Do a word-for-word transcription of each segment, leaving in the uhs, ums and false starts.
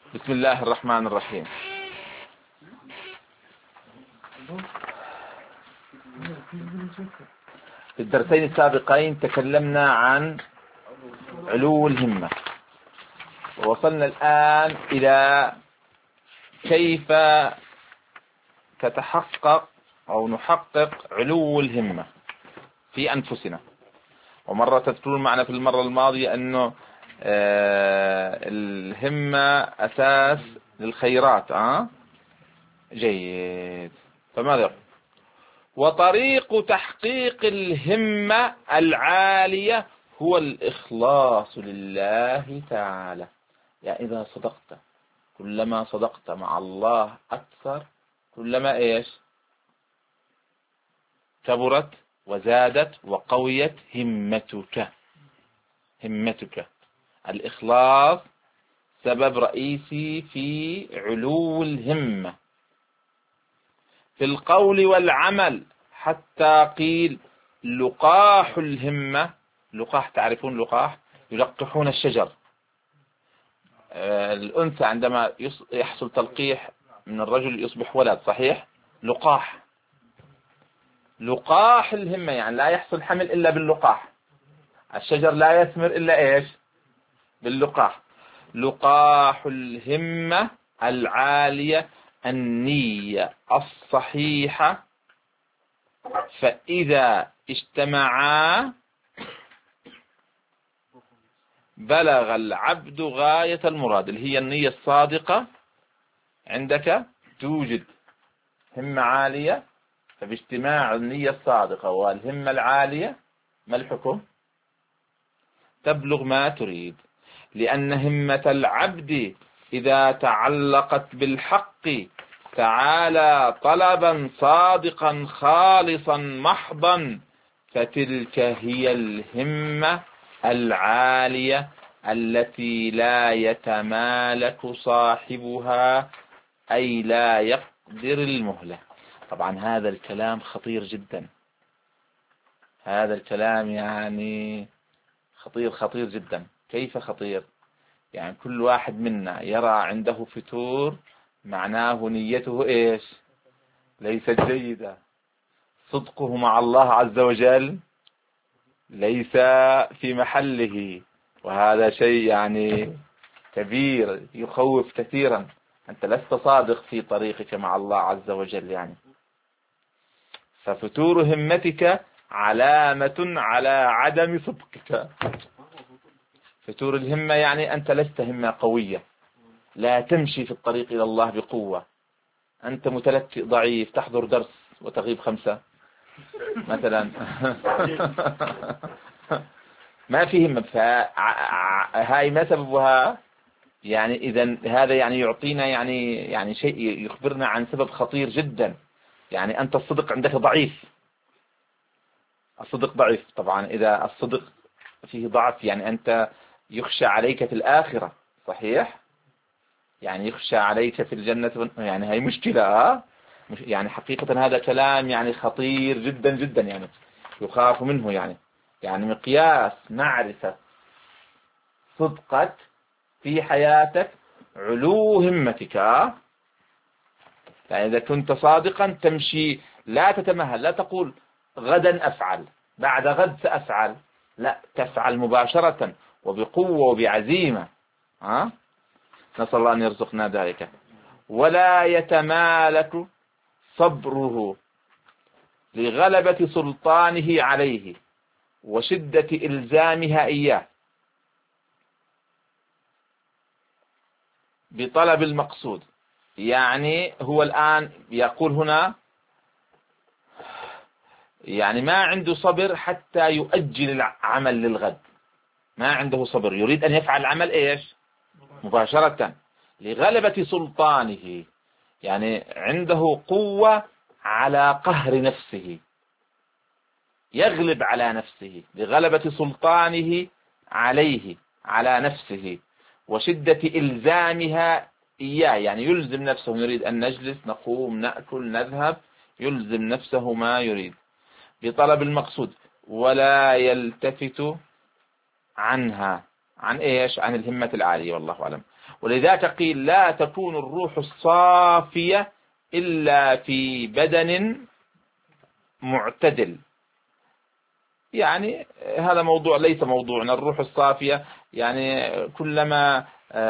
بسم الله الرحمن الرحيم. في الدرسين السابقين تكلمنا عن علو الهمة، ووصلنا الآن إلى كيف تتحقق أو نحقق علو الهمة في أنفسنا. ومرة تذكرون معنا في المرة الماضية أنه آه الهمة أساس للخيرات. آه جيد. فماذا يقول؟ وطريق تحقيق الهمة العالية هو الإخلاص لله تعالى. يعني إذا صدقت، كلما صدقت مع الله أكثر، كلما إيش؟ كبرت وزادت وقويت همتك. همتك الإخلاص سبب رئيسي في علو الهمة في القول والعمل، حتى قيل لقاح الهمة. لقاح، تعرفون لقاح؟ يلقحون الشجر. الأنثى عندما يحصل تلقيح من الرجل يصبح ولد، صحيح؟ لقاح. لقاح الهمة يعني لا يحصل حمل إلا باللقاح. الشجر لا يثمر إلا إيش؟ باللقاح. لقاح الهمة العالية النية الصحيحة، فإذا اجتمعا بلغ العبد غاية المراد، اللي هي النية الصادقة. عندك توجد همة عالية، فباجتماع النية الصادقة والهمة العالية ما الحكم؟ تبلغ ما تريد، لأن همة العبد إذا تعلقت بالحق تعالى طلبا صادقا خالصا محضا، فتلك هي الهمة العالية التي لا يتمالك صاحبها، أي لا يقدر المهلة. طبعا هذا الكلام خطير جدا. هذا الكلام يعني خطير خطير جدا. كيف خطير؟ يعني كل واحد منا يرى عنده فتور، معناه نيته إيش؟ ليست جيدة. صدقه مع الله عز وجل ليس في محله، وهذا شيء يعني كبير يخوف كثيرا. أنت لست صادق في طريقك مع الله عز وجل يعني. ففتور همتك علامة على عدم صدقك. فتور الهمة يعني أنت لست همة قوية، لا تمشي في الطريق إلى الله بقوة. أنت متلكئ ضعيف، تحضر درس وتغيب خمسة مثلا. ما في همة. هاي ما سببها؟ يعني إذا هذا يعني يعطينا يعني يعني شيء يخبرنا عن سبب خطير جدا. يعني أنت الصدق عندك ضعيف. الصدق ضعيف. طبعا إذا الصدق فيه ضعف يعني أنت يخشى عليك في الآخرة، صحيح؟ يعني يخشى عليك في الجنة، يعني هاي مشكلة. يعني حقيقة هذا كلام يعني خطير جدا جدا، يعني يخاف منه. يعني يعني مقياس معرفة صدقك في حياتك علو همتك. يعني إذا كنت صادقا تمشي، لا تتمهل، لا تقول غدا أفعل، بعد غد سأفعل، لا، تفعل مباشرة وبقوة وبعزيمة. ها؟ نسأل الله أن يرزقنا ذلك. ولا يتمالك صبره لغلبة سلطانه عليه وشدة إلزامها إياه بطلب المقصود. يعني هو الآن يقول هنا يعني ما عنده صبر حتى يؤجل العمل للغد. ما عنده صبر، يريد أن يفعل العمل إيش؟ مباشرة. لغلبة سلطانه، يعني عنده قوة على قهر نفسه، يغلب على نفسه لغلبة سلطانه عليه على نفسه وشدة إلزامها إياه. يعني يلزم نفسه، يريد أن نجلس نقوم نأكل نذهب، يلزم نفسه ما يريد بطلب المقصود، ولا يلتفت عنها. عن إيش؟ عن الهمة العالية، والله أعلم. ولذلك قيل لا تكون الروح الصافية إلا في بدن معتدل. يعني هذا موضوع ليس موضوعنا. الروح الصافية يعني كلما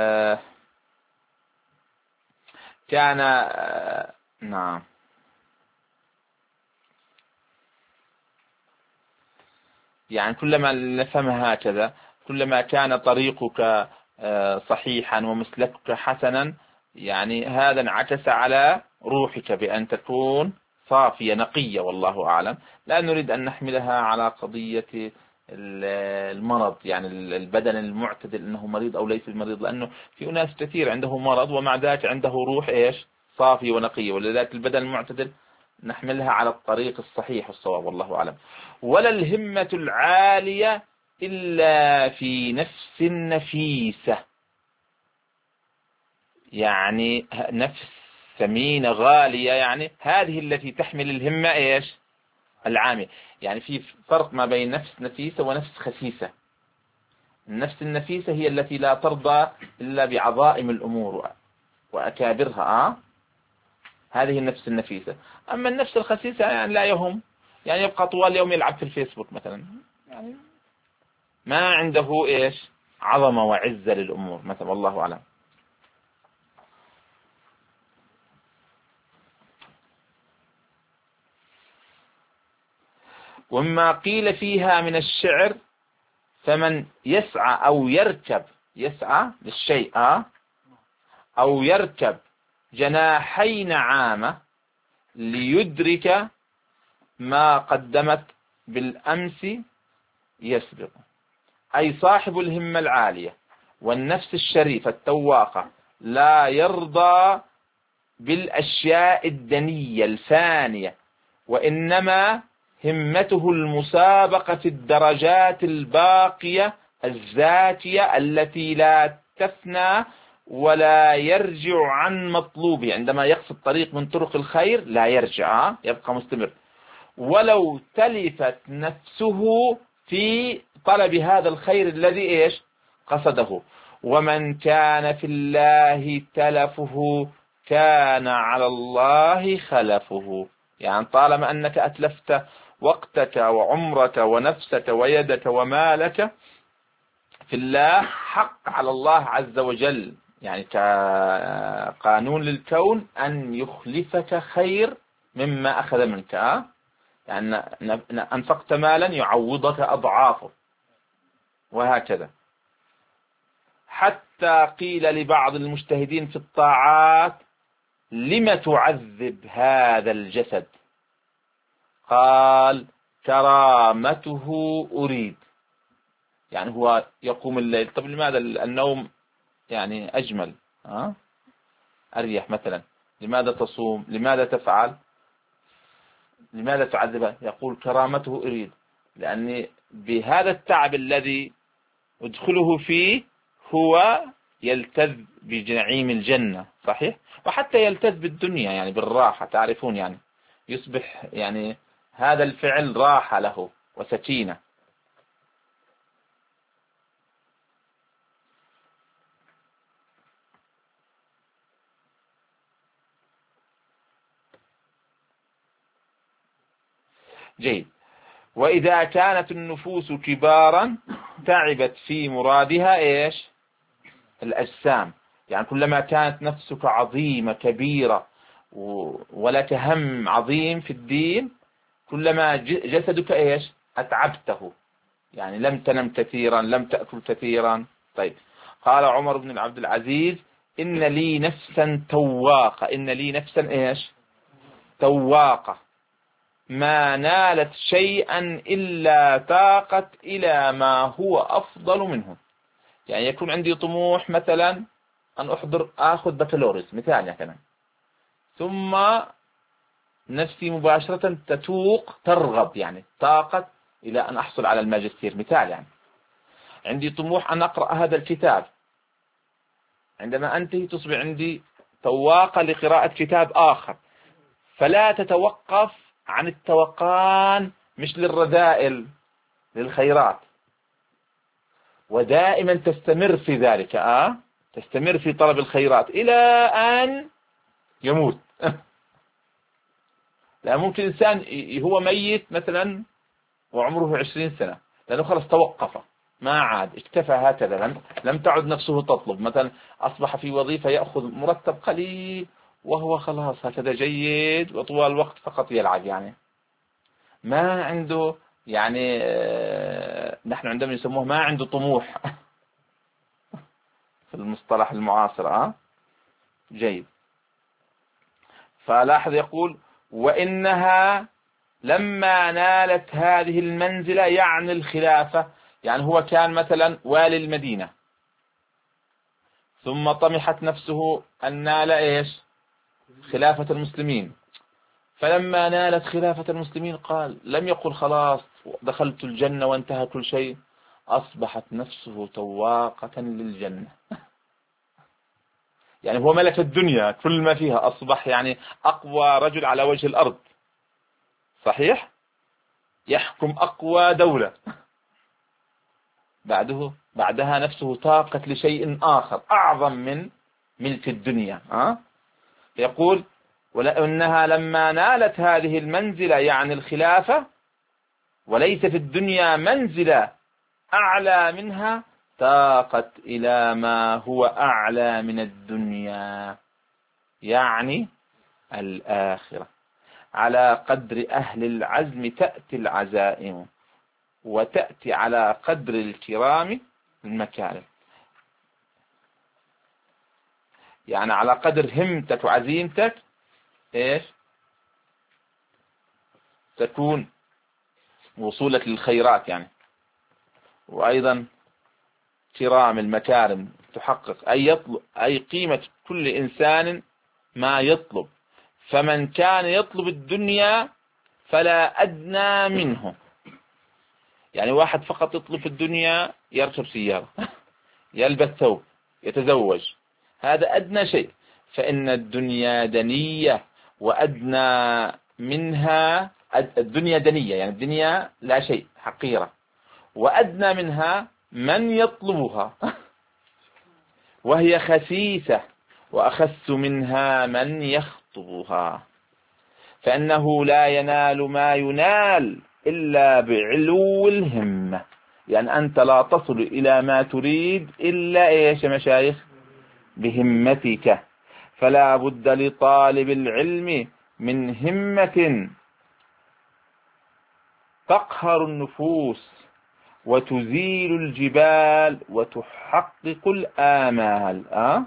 كان نعم يعني كلما نفهمها هكذا، كلما كان طريقك صحيحا ومسلكك حسنا، يعني هذا انعكس على روحك بأن تكون صافية نقية، والله أعلم. لا نريد أن نحملها على قضية المرض، يعني البدن المعتدل أنه مريض أو ليس المريض، لأنه في أناس كثير عنده مرض ومع ذلك عنده روح إيش صافية ونقية، ولذلك البدن المعتدل نحملها على الطريق الصحيح الصواب، والله أعلم. ولا الهمة العالية إلا في نفس نفيسة، يعني نفس ثمينة غالية، يعني هذه التي تحمل الهمة إيش العامية. يعني في فرق ما بين نفس نفيسة ونفس خسيسة. النفس النفيسة هي التي لا ترضى إلا بعظائم الأمور وأكابرها، آه؟ هذه النفس النفيسة. أما النفس الخسيسة يعني لا يهم، يعني يبقى طوال اليوم يلعب في الفيسبوك مثلا، يعني ما عنده إيش عظمة وعزة للأمور مثلا، والله أعلم. وما قيل فيها من الشعر: فمن يسعى أو يركب، يسعى للشيء أو يركب جناحي نعامة ليدرك ما قدمت بالأمس يسبق. أي صاحب الهمة العالية والنفس الشريفة التواقة لا يرضى بالأشياء الدنية الفانية، وإنما همته المسابقة في الدرجات الباقية الذاتية التي لا تفنى ولا يرجع عن مطلوبه. عندما يقصد طريق من طرق الخير لا يرجع، يبقى مستمر، ولو تلفت نفسه في طلب هذا الخير الذي إيش قصده. ومن كان في الله تلفه كان على الله خلفه. يعني طالما أنك أتلفت وقتك وعمرك ونفسك ويدك ومالك في الله، حق على الله عز وجل، يعني كقانون للكون، أن يخلفك خير مما أخذ منك. يعني أنفقت مالا يعوضك أضعافه، وهكذا. حتى قيل لبعض المجتهدين في الطاعات: لم تعذب هذا الجسد؟ قال: كرامته أريد. يعني هو يقوم الليل، طب لماذا النوم يعني أجمل، أه؟ أريح مثلا، لماذا تصوم؟ لماذا تفعل؟ لماذا تعذبه؟ يقول: كرامته أريد، لأني بهذا التعب الذي أدخله فيه هو يلتذ بنعيم الجنة، صحيح؟ وحتى يلتذ بالدنيا، يعني بالراحة، تعرفون، يعني يصبح يعني هذا الفعل راحة له وسكينة. جيد. وإذا كانت النفوس كبارا تعبت في مرادها إيش الأجسام. يعني كلما كانت نفسك عظيمة كبيرة ولك هم عظيم في الدين، كلما جسدك إيش أتعبته، يعني لم تنم كثيرا، لم تأكل كثيرا. طيب، قال عمر بن عبد العزيز: إن لي نفسا تواقة، إن لي نفسا إيش تواقة، ما نالت شيئا إلا تاقت إلى ما هو أفضل منه. يعني يكون عندي طموح مثلا أن أحضر أخذ بكالوريوس مثال مثلا، ثم نفسي مباشرة تتوق ترغب، يعني طاقت إلى أن أحصل على الماجستير مثال. يعني عندي طموح أن أقرأ هذا الكتاب، عندما أنتهي تصبح عندي تواقة لقراءة كتاب آخر، فلا تتوقف عن التوقان، مش للرذائل، للخيرات، ودائما تستمر في ذلك. آه يستمر في طلب الخيرات إلى أن يموت. لا ممكن إنسان هو ميت مثلا وعمره عشرين سنة، لأنه خلص توقف، ما عاد، اكتفى هكذا، لم, لم تعد نفسه تطلب. مثلا أصبح في وظيفة يأخذ مرتب قليل وهو خلاص هكذا جيد وطوال الوقت فقط يلعب، يعني ما عنده، يعني نحن عندما يسموه ما عنده طموح في المصطلح المعاصر. أه؟ جيد. فلاحظ يقول وإنها لما نالت هذه المنزلة، يعني الخلافة، يعني هو كان مثلا والي المدينة ثم طمحت نفسه أن نال إيش؟ خلافة المسلمين. فلما نالت خلافة المسلمين قال، لم يقل خلاص دخلت الجنة وانتهى كل شيء، أصبحت نفسه تواقة للجنة. يعني هو ملك الدنيا كل ما فيها، أصبح يعني أقوى رجل على وجه الأرض، صحيح؟ يحكم أقوى دولة، بعده بعدها نفسه طاقت لشيء آخر أعظم من ملك الدنيا. أه؟ يقول ولأنها لما نالت هذه المنزلة، يعني الخلافة، وليس في الدنيا منزلة أعلى منها، تاقت إلى ما هو أعلى من الدنيا، يعني الآخرة. على قدر أهل العزم تأتي العزائم، وتأتي على قدر الكرام المكارم. يعني على قدر همتك وعزيمتك إيش تكون وصولك للخيرات، يعني وأيضا كرام المكارم تحقق، أي يطلب، أي قيمة كل إنسان ما يطلب. فمن كان يطلب الدنيا فلا أدنى منه. يعني واحد فقط يطلب الدنيا، يركب سيارة، يلبس ثوب، يتزوج، هذا أدنى شيء. فإن الدنيا دنية، وأدنى منها الدنيا دنية، يعني الدنيا لا شيء، حقيرة، وأدنى منها من يطلبها وهي خسيسة، وأخس منها من يخطبها. فإنه لا ينال ما ينال إلا بعلو الهمة. يعني أنت لا تصل إلى ما تريد إلا إيش يا مشايخ؟ بهمتك. فلا بد لطالب العلم من همة تقهر النفوس وتزيل الجبال وتحقق الآمال. أه؟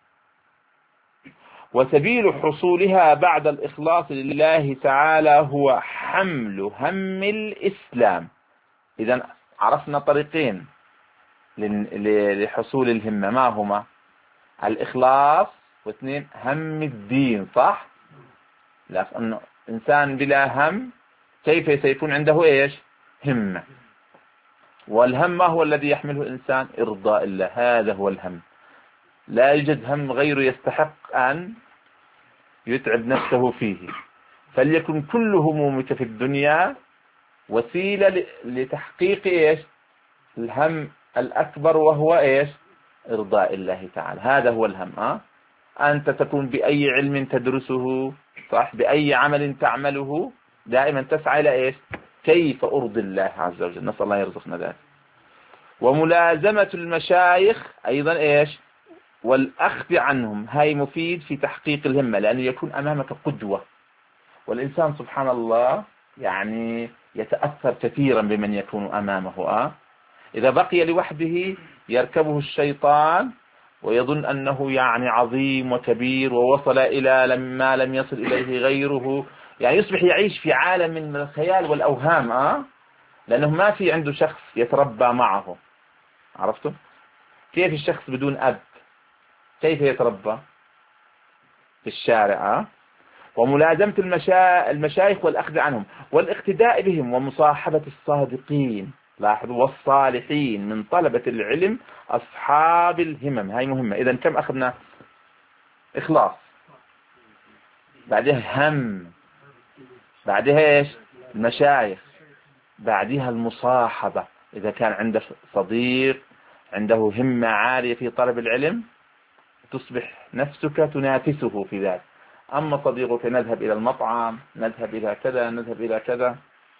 وسبيل حصولها بعد الإخلاص لله تعالى هو حمل هم الإسلام. إذا عرفنا طريقين لحصول الهمة، ما هما؟ الإخلاص، واثنين هم الدين، صح؟ لأنه إنسان بلا هم كيف سيكون عنده إيش؟ همة. والهم ما هو الذي يحمله الإنسان؟ إرضاء الله، هذا هو الهم. لا يوجد هم غيره يستحق أن يتعب نفسه فيه. فليكن كل همومك في الدنيا وسيلة لتحقيق إيش؟ الهم الأكبر، وهو إيش؟ إرضاء الله تعالى. هذا هو الهم. أه؟ أنت تكون بأي علم تدرسه، صح، بأي عمل تعمله، دائما تسعى إلى إيش؟ كيف أرضي الله عز وجل. نسأل الله يرزقنا ذلك. وملازمة المشايخ أيضا إيش؟ والأخذ عنهم، هاي مفيد في تحقيق الهمة، لأنه يكون أمامك قدوة. والإنسان سبحان الله يعني يتأثر كثيرا بمن يكون أمامه. أه؟ إذا بقي لوحده يركبه الشيطان ويظن أنه يعني عظيم وكبير ووصل إلى ما لم يصل إليه غيره، يعني يصبح يعيش في عالم من الخيال والأوهام. أه؟ لأنه ما في عنده شخص يتربى معه. عرفتم؟ كيف الشخص بدون أب كيف يتربى؟ في الشارع. أه؟ وملازمة المشا... المشايخ والأخذ عنهم والاقتداء بهم ومصاحبة الصادقين، لاحظوا، والصالحين من طلبة العلم أصحاب الهمم. هاي مهمة. إذا كم أخذنا؟ إخلاص، بعدها هم، بعدها إيش؟ المشايخ، بعدها المصاحبة. إذا كان عندك صديق عنده همة عالية في طلب العلم تصبح نفسك تنافسه في ذلك. أما صديقك نذهب إلى المطعم، نذهب إلى كذا، نذهب إلى كذا.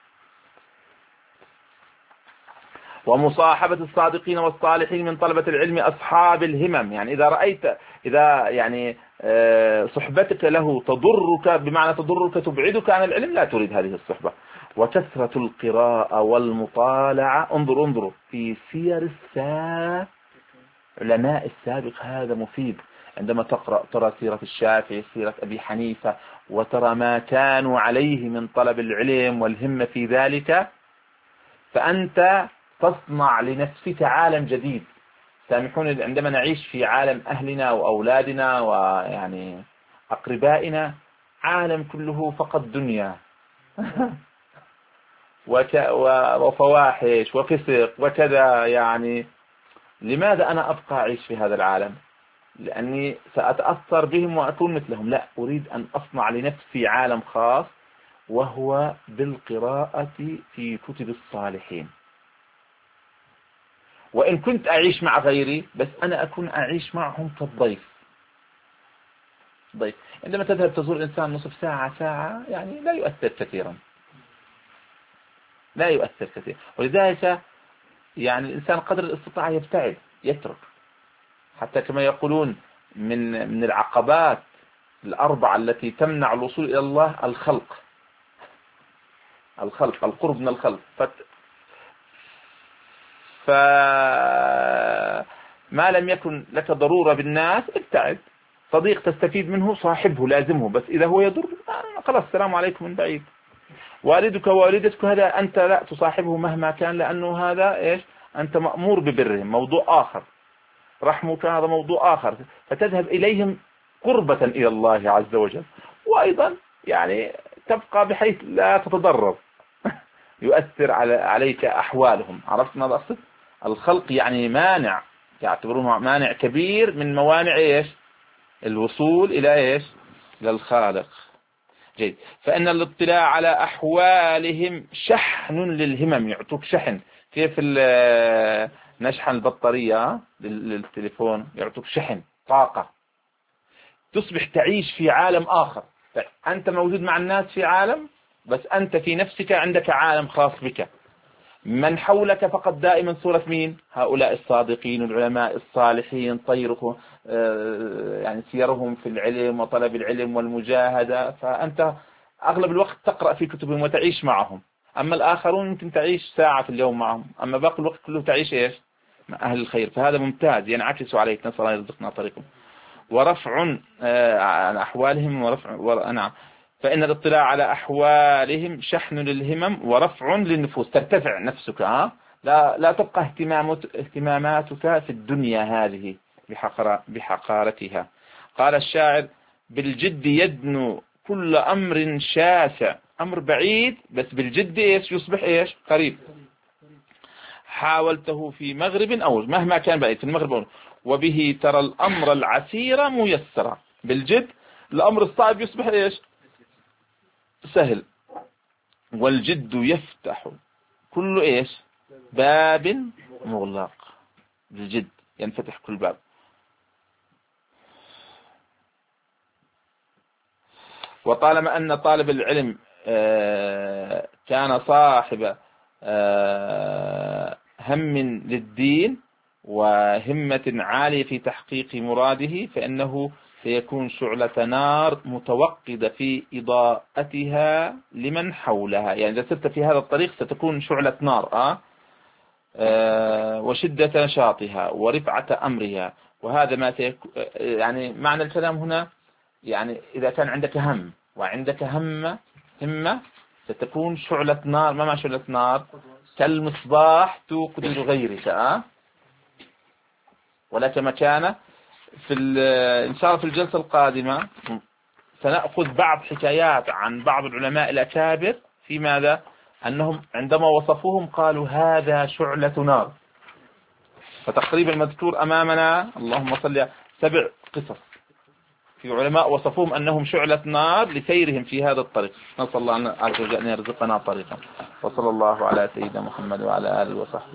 ومصاحبة الصادقين والصالحين من طلبة العلم أصحاب الهمم، يعني إذا رأيت إذا يعني صحبتك له تضرك، بمعنى تضرك تبعدك عن العلم، لا تريد هذه الصحبة. وكثرة القراءة والمطالعة، انظر انظر في سير السابق، علماء السابق، هذا مفيد. عندما تقرأ ترى سيرة الشافعي، سيرة أبي حنيفة، وترى ما كانوا عليه من طلب العلم والهمة في ذلك، فأنت تصنع لنفسك عالم جديد. سامحوني، عندما نعيش في عالم أهلنا وأولادنا ويعني أقربائنا، عالم كله فقط دنيا وفواحش وفسق وكذا. يعني لماذا أنا أبقى أعيش في هذا العالم؟ لأني سأتأثر بهم وأكون مثلهم. لا، أريد أن أصنع لنفسي عالم خاص، وهو بالقراءة في كتب الصالحين. وإن كنت أعيش مع غيري، بس أنا أكون أعيش معهم كالضيف. ضيف عندما تذهب تزور إنسان نصف ساعة ساعة، يعني لا يؤثر كثيرا، لا يؤثر كثيرا. ولذلك يعني الإنسان قدر الاستطاعة يبتعد، يترك. حتى كما يقولون من من العقبات الأربعة التي تمنع الوصول إلى الله الخلق، الخلق القرب من الخلق. فما لم يكن لك ضرورة بالناس ابتعد. صديق تستفيد منه صاحبه، لازمه، بس إذا هو يضر خلاص السلام عليكم من بعيد. والدك ووالدتك هذا أنت لا تصاحبه مهما كان، لأنه هذا إيش، أنت مأمور ببرهم، موضوع آخر. رحمك هذا موضوع آخر، فتذهب إليهم قربة إلى الله عز وجل. وأيضا يعني تبقى بحيث لا تتضرر يؤثر على عليك أحوالهم. عرفت ماذا أقصد؟ الخلق يعني مانع، يعتبرونه مانع كبير من موانع إيش، الوصول إلى إيش، للخالق. جيد. فإن الاطلاع على أحوالهم شحن للهمم، يعطوك شحن. كيف نشحن البطارية للتليفون، يعطوك شحن طاقة، تصبح تعيش في عالم آخر. أنت موجود مع الناس في عالم، بس أنت في نفسك عندك عالم خاص بك. من حولك فقط دائما صورة مين؟ هؤلاء الصادقين العلماء الصالحين، طيرهم يعني سيرهم في العلم وطلب العلم والمجاهدة. فأنت أغلب الوقت تقرأ في كتبهم وتعيش معهم. أما الآخرون يمكن تعيش ساعة في اليوم معهم، أما باقي الوقت كله تعيش إيش، مع أهل الخير. فهذا ممتاز، ينعكس عليك، نسأل الله يرزقنا طريقهم. ورفع عن أحوالهم ورفع نعم. فإن الاطلاع على أحوالهم شحن للهمم ورفع للنفوس، ترتفع نفسك. ها لا لا تبقى اهتماماتك في الدنيا هذه بحقارتها. قال الشاعر: بالجد يدنو كل أمر شاسع. أمر بعيد بس بالجد إيش يصبح إيش قريب. حاولته في مغرب أو مهما كان بعيد، في المغرب أو وبه ترى الأمر العسير ميسرا. بالجد الأمر الصعب يصبح إيش سهل. والجد يفتح كل إيش باب مغلق. بالجد ينفتح كل باب. وطالما أن طالب العلم كان صاحب هم للدين وهمة عالية في تحقيق مراده، فإنه سيكون شعلة نار متوقدة في إضاءتها لمن حولها. يعني إذا سرت في هذا الطريق ستكون شعلة نار آه؟ آه وشدة نشاطها ورفعة أمرها. وهذا ما سيكون يعني معنى الكلام هنا. يعني إذا كان عندك هم وعندك همة همة ستكون شعلة نار. ما معنى شعلة نار؟ كالمصباح توقد غيرك آه؟ ولك مكانة في إن شاء الله. في الجلسة القادمة سنأخذ بعض حكايات عن بعض العلماء الأكابر في ماذا؟ أنهم عندما وصفوهم قالوا هذا شعلة نار. فتقريبا مذكور أمامنا اللهم صل سبع قصص في علماء وصفوهم أنهم شعلة نار لسيرهم في هذا الطريق. نسأل الله عز وجل أن يرزقنا طريقا. وصلى الله على سيدنا محمد وعلى آله وصحبه.